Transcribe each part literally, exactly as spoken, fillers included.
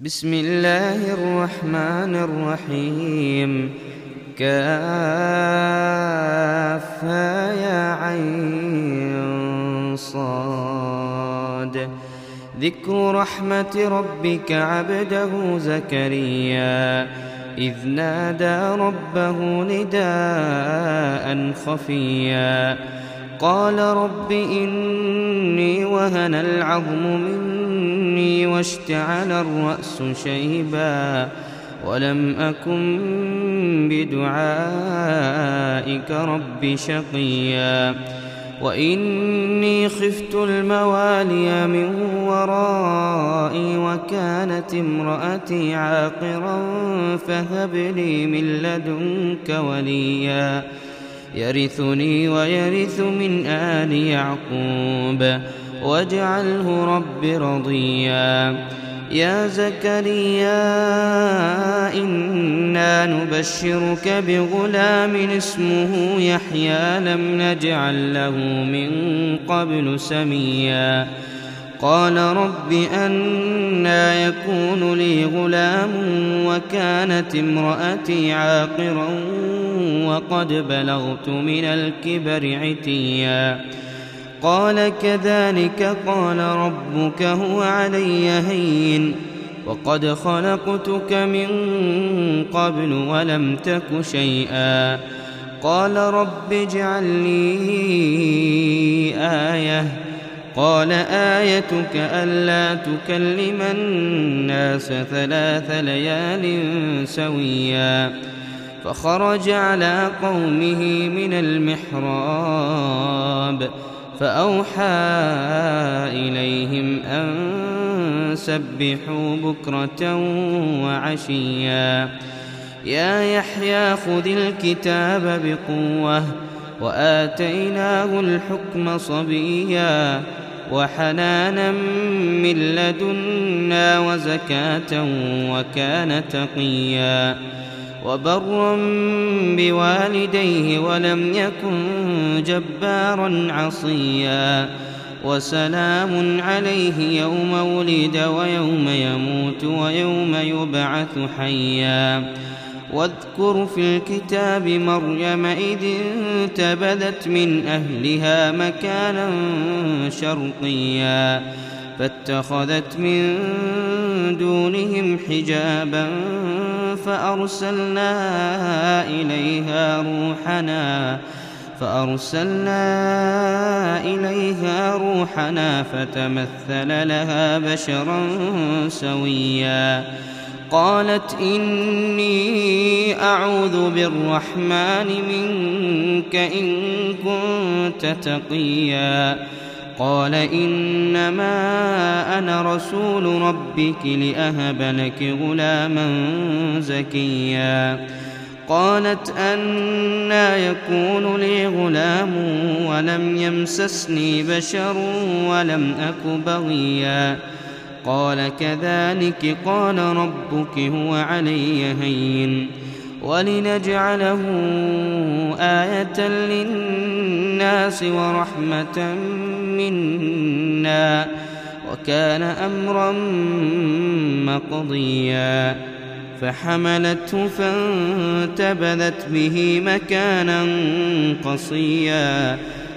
بسم الله الرحمن الرحيم. كافها يا عين صاد. ذكر رحمة ربك عبده زكريا إذ نادى ربه نداء خفيا قال رب إني وهن العظم مني واشتعل الرأس شيبا ولم أكن بدعائك رب شقيا وإني خفت الموالي من ورائي وكانت امرأتي عاقرا فهب لي من لدنك وليا يرثني ويرث من آل يعقوب واجعله رب رضيا. يا زكريا إنا نبشرك بغلام اسمه يحيى لم نجعل له من قبل سميا قال رب أنى يكون لي غلام وكانت امرأتي عاقرا وقد بلغت من الكبر عتيا قال كذلك قال ربك هو علي هين وقد خلقتك من قبل ولم تك شيئا قال رب اجعل لي آية قال آيتك ألا تكلم الناس ثلاث ليال سويا فخرج على قومه من المحراب فأوحى إليهم أن سبحوا بكرة وعشيا يا يحيى خذ الكتاب بقوة وآتيناه الحكم صبيا وحنانا من لدنا وزكاة وكان تقيا وبرا بوالديه ولم يكن جبارا عصيا وسلام عليه يوم ولد ويوم يموت ويوم يبعث حيا واذكر في الكتاب مريم إذ انتبذت من أهلها مكانا شرقيا فاتخذت من دونهم حجابا فأرسلنا إليها روحنا فأرسلنا إليها روحنا فتمثل لها بشرا سويا قالت إني أعوذ بالرحمن منك إن كنت تقيا قال إنما أنا رسول ربك لأهب لك غلاما زكيا قالت أنى يكون لي غلام ولم يمسسني بشر ولم أك بغيا قال كذلك قال ربك هو علي هين ولنجعله آية للناس ورحمة منا وكان أمرا مقضيا فحملته فانتبذت به مكانا قصيا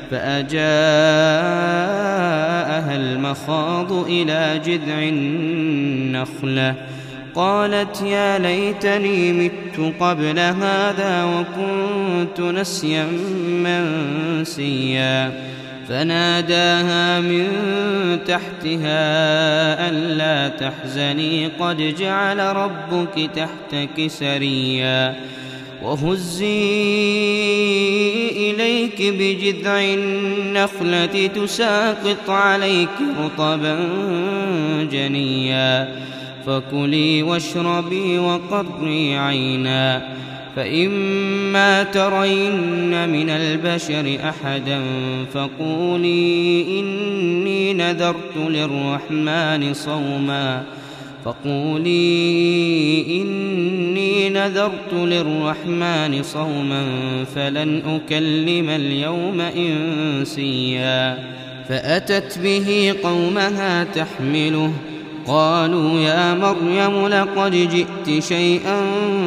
فأجاءها المخاض إلى جذع النخلة قالت يا ليتني مت قبل هذا وكنت نسيا منسيا فناداها من تحتها ألا تحزني قد جعل ربك تحتك سريا وهزي إليك بجذع النخلة تساقط عليك رطبا جنيا فكلي واشربي وقري عينا فإما ترين من البشر أحدا فقولي إني نذرت للرحمن صوما فقولي إني نذرت للرحمن صوما فلن أكلم اليوم إنسيا فأتت به قومها تحمله قالوا يا مريم لقد جئت شيئا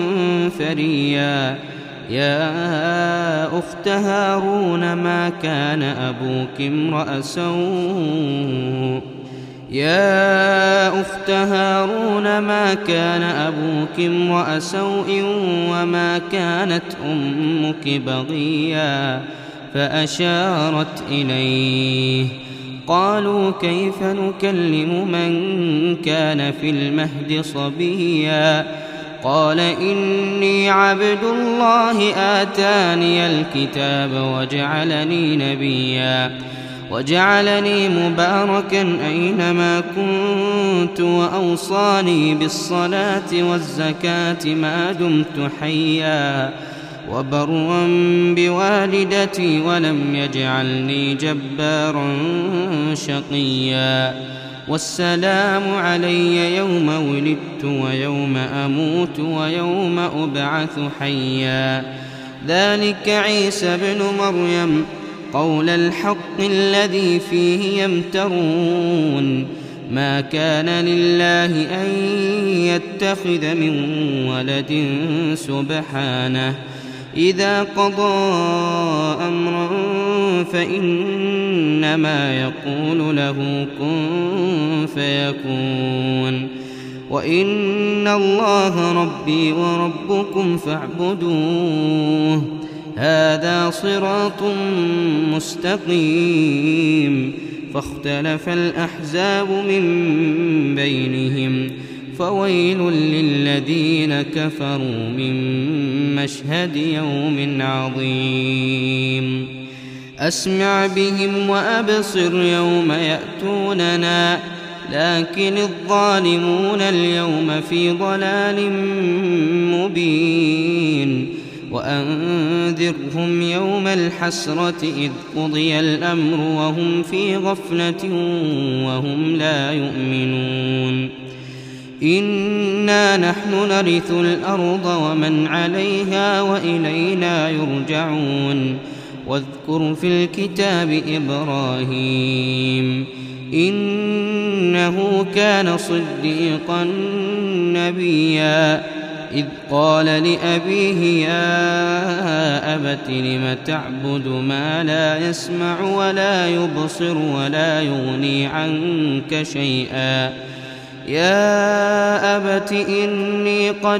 فريا يا أخت هارون ما كان أبوك امرأ سوء يا أخت هارون ما كان أبوك امرأ سوء وما كانت أمك بغيا فأشارت إليه قالوا كيف نكلم من كان في المهد صبيا قال إني عبد الله آتاني الكتاب وجعلني نبيا وجعلني مباركا أينما كنت وأوصاني بالصلاة والزكاة ما دمت حيا وبرا بوالدتي ولم يجعلني جبارا شقيا والسلام علي يوم ولدت ويوم أموت ويوم أبعث حيا ذلك عيسى بن مريم قول الحق الذي فيه يمترون ما كان لله أن يتخذ من ولد سبحانه إذا قضى أمرا فإنما يقول له كن فيكون وإن الله ربي وربكم فاعبدوه هذا صراط مستقيم فاختلف الأحزاب من بينهم فويل للذين كفروا من مشهد يوم عظيم أسمع بهم وأبصر يوم يأتوننا لكن الظالمون اليوم في ضلال مبين وأنذرهم يوم الحسرة إذ قضي الأمر وهم في غفلة وهم لا يؤمنون إنا نحن نرث الأرض ومن عليها وإلينا يرجعون واذكر في الكتاب إبراهيم إنه كان صديقا نبيا إذ قال لأبيه يا أبت لم تعبد ما لا يسمع ولا يبصر ولا يغني عنك شيئا يا أبت إني قد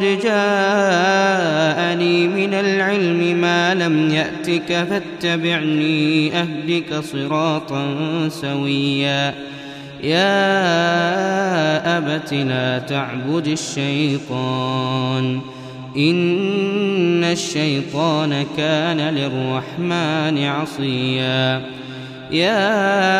جاءني من العلم ما لم يأتك فاتبعني أهدك صراطا سويا يا أبت لا تعبد الشيطان إن الشيطان كان للرحمن عصيا يا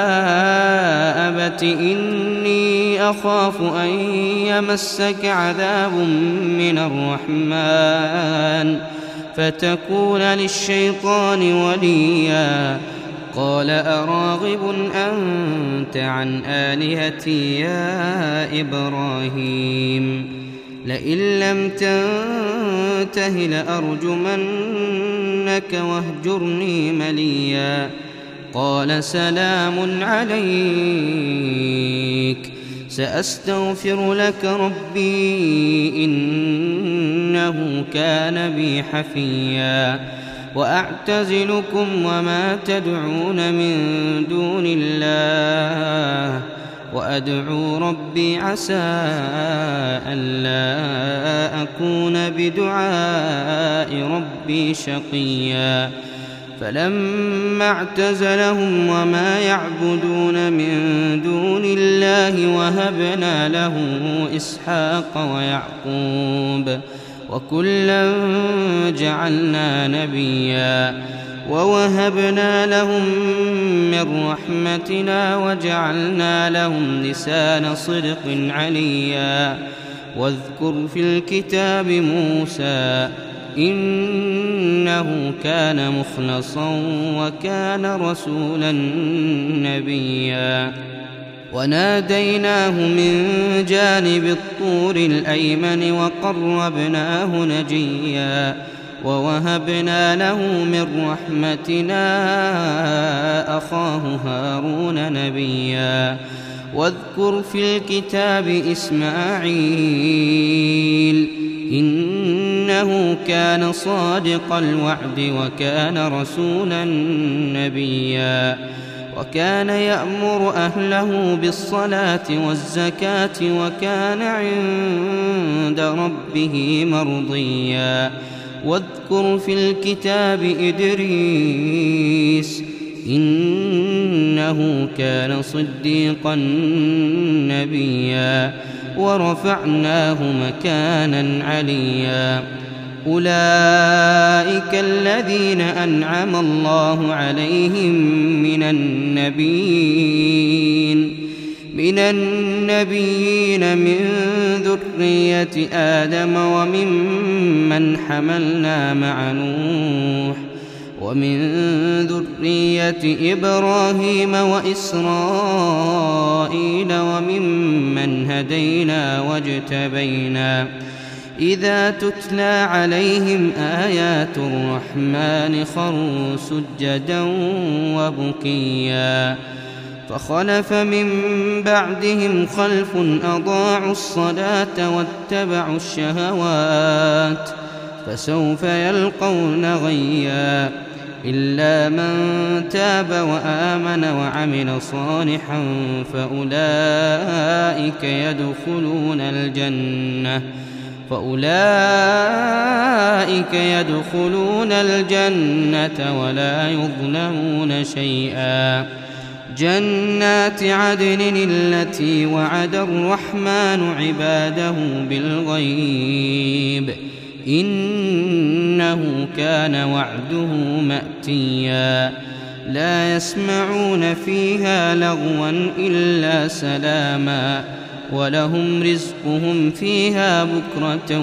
أبت إني أخاف أن يمسك عذاب من الرحمن فتكون للشيطان وليا قال أراغب أنت عن آلهتي يا إبراهيم لئن لم تنته لأرجمنك واهجرني مليا قال سلام عليك سأستغفر لك ربي إنه كان بي حفيا وأعتزلكم وما تدعون من دون الله وأدعو ربي عسى ألا أكون بدعاء ربي شقيا فلما اعتزلهم وما يعبدون من دون الله وهبنا له إسحاق ويعقوب وكلا جعلنا نبيا ووهبنا لهم من رحمتنا وجعلنا لهم لسان صدق عليا واذكر في الكتاب موسى إنه كان مخلصا وكان رسولا نبيا وناديناه من جانب الطور الأيمن وقربناه نجيا ووهبنا له من رحمتنا أخاه هارون نبيا واذكر في الكتاب إسماعيل إنه كان صادق الوعد وكان رسولا نبيا وكان يأمر أهله بالصلاة والزكاة وكان عند ربه مرضيا واذكر في الكتاب إدريس إنه كان صديقا نبيا ورفعناه مكانا عليا أولئك الذين أنعم الله عليهم من النبيين من النبيين من ذرية آدم وممن حملنا مع نوح ومن ذرية إبراهيم وإسرائيل وممن هدينا واجتبينا إذا تتلى عليهم آيات الرحمن خروا سجدا وبكيا فخلف من بعدهم خلف أضاعوا الصلاة واتبعوا الشهوات فسوف يلقون غيا إلا من تاب وآمن وعمل صالحا فأولئك يدخلون الجنة فأولئك يدخلون الجنة ولا يظلمون شيئا جنات عدن التي وعد الرحمن عباده بالغيب إنه كان وعده مأتيا لا يسمعون فيها لغوا إلا سلاما ولهم رزقهم فيها بكرة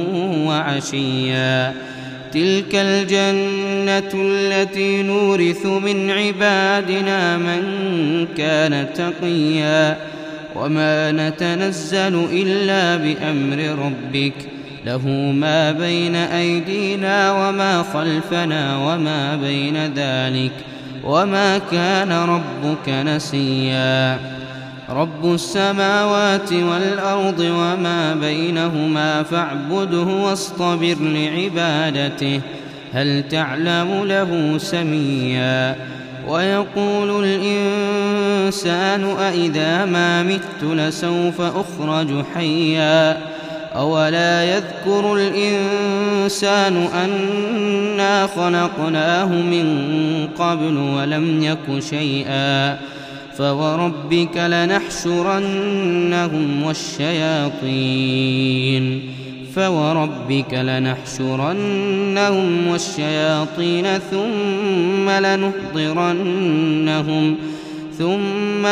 وعشيا تلك الجنة التي نورث من عبادنا من كان تقيا وما نتنزل إلا بأمر ربك له ما بين أيدينا وما خلفنا وما بين ذلك وما كان ربك نسيا رب السماوات والأرض وما بينهما فاعبده واصطبر لعبادته هل تعلم له سميا ويقول الإنسان أإذا ما مت لسوف أخرج حيا أولا يذكر الإنسان أنا خلقناه من قبل ولم يك شيئا فوربك لنحشرنهم والشياطين فوربك لنحشرنهم والشياطين ثم لنحضرنهم ثم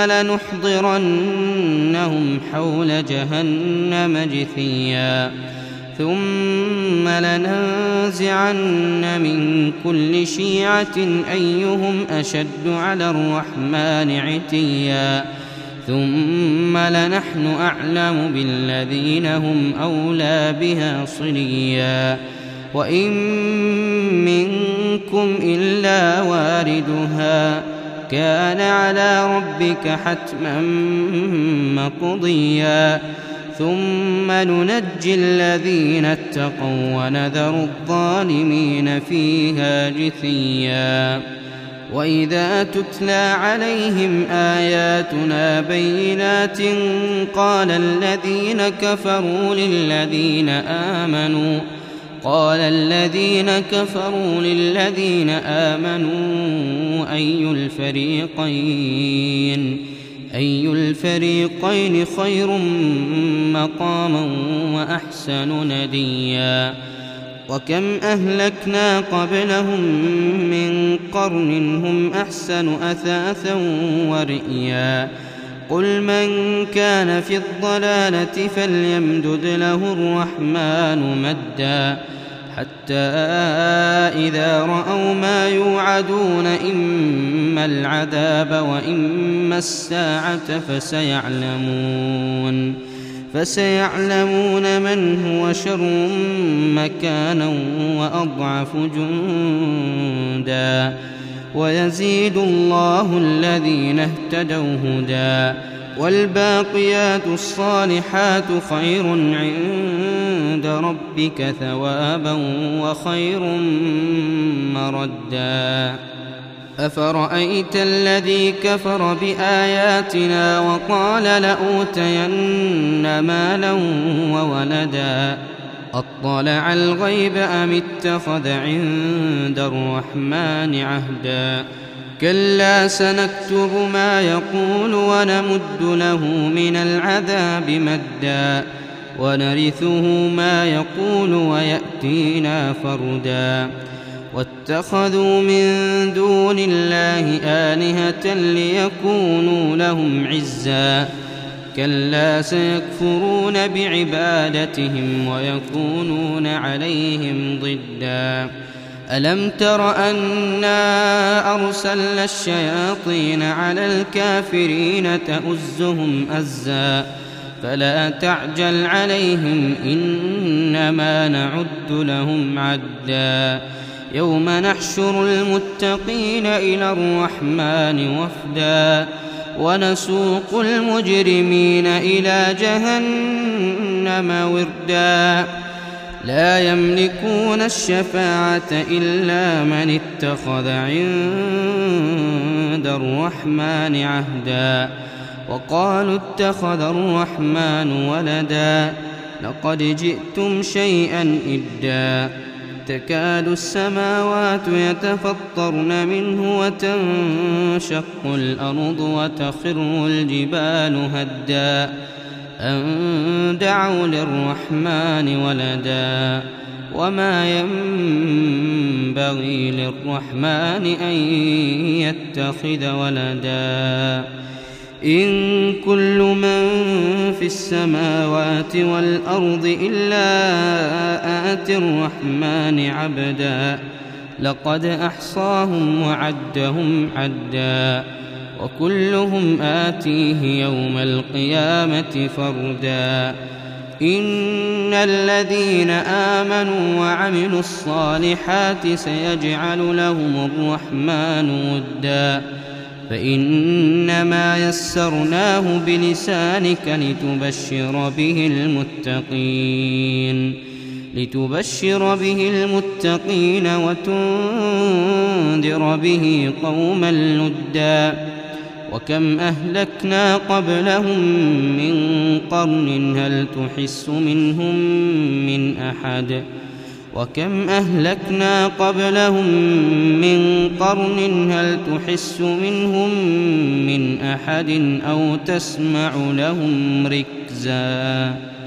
لنحضرنهم حول جهنم جثيا ثم لننزعن من كل شيعة أيهم أشد على الرحمن عتيا ثم لنحن أعلم بالذين هم أولى بها صليا وإن منكم إلا واردها كان على ربك حتما مقضيا ثم ننجي الذين اتقوا ونذر الظالمين فيها جثيا وإذا تتلى عليهم آياتنا بينات قال الذين كفروا للذين آمنوا قال الذين كفروا للذين آمنوا أي الفريقين أي الفريقين خير مقاما وأحسن نديا وكم أهلكنا قبلهم من قرن هم أحسن أثاثا ورئيا قل من كان في الضلالة فليمدد له الرحمن مدا حتى إذا رأوا ما يوعدون إما العذاب وإما الساعة فسيعلمون فسيعلمون من هو شر مكانا وأضعف جندا ويزيد الله الذين اهتدوا هدى والباقيات الصالحات خير عند ربك ثوابا وخير مردا أفرأيت الذي كفر بآياتنا وقال لأوتين مالا وولدا أطلع الغيب أم اتخذ عند الرحمن عهدا كلا سنكتب ما يقول ونمد له من العذاب مدا ونرثه ما يقول ويأتينا فردا واتخذوا من دون الله آلهة ليكونوا لهم عزا كلا سيكفرون بعبادتهم ويكونون عليهم ضدا ألم تر أنا أرسلنا الشياطين على الكافرين تؤزهم أزا فلا تعجل عليهم إنما نعد لهم عدا يوم نحشر المتقين إلى الرحمن وفدا ونسوق المجرمين إلى جهنم وردا لا يملكون الشفاعة إلا من اتخذ عند الرحمن عهدا وقالوا اتخذ الرحمن ولدا لقد جئتم شيئا إدا تكاد السماوات يتفطرن منه وتنشق الأرض وتخر الجبال هدا أن دعوا للرحمن ولدا وما ينبغي للرحمن أن يتخذ ولدا إن كل من في السماوات والأرض إلا آتي الرحمن عبدا لقد أحصاهم وعدهم عدا وكلهم آتيه يوم القيامة فردا إن الذين آمنوا وعملوا الصالحات سيجعل لهم الرحمن ودا فإنما يسرناه بلسانك لتبشر به المتقين لتبشر به المتقين وتنذر به قوما لدا وكم أهلكنا قبلهم من قرن هل تحس منهم من أحد وكم أهلكنا قبلهم من قرن هل تحس منهم من أحد أو تسمع لهم ركزا.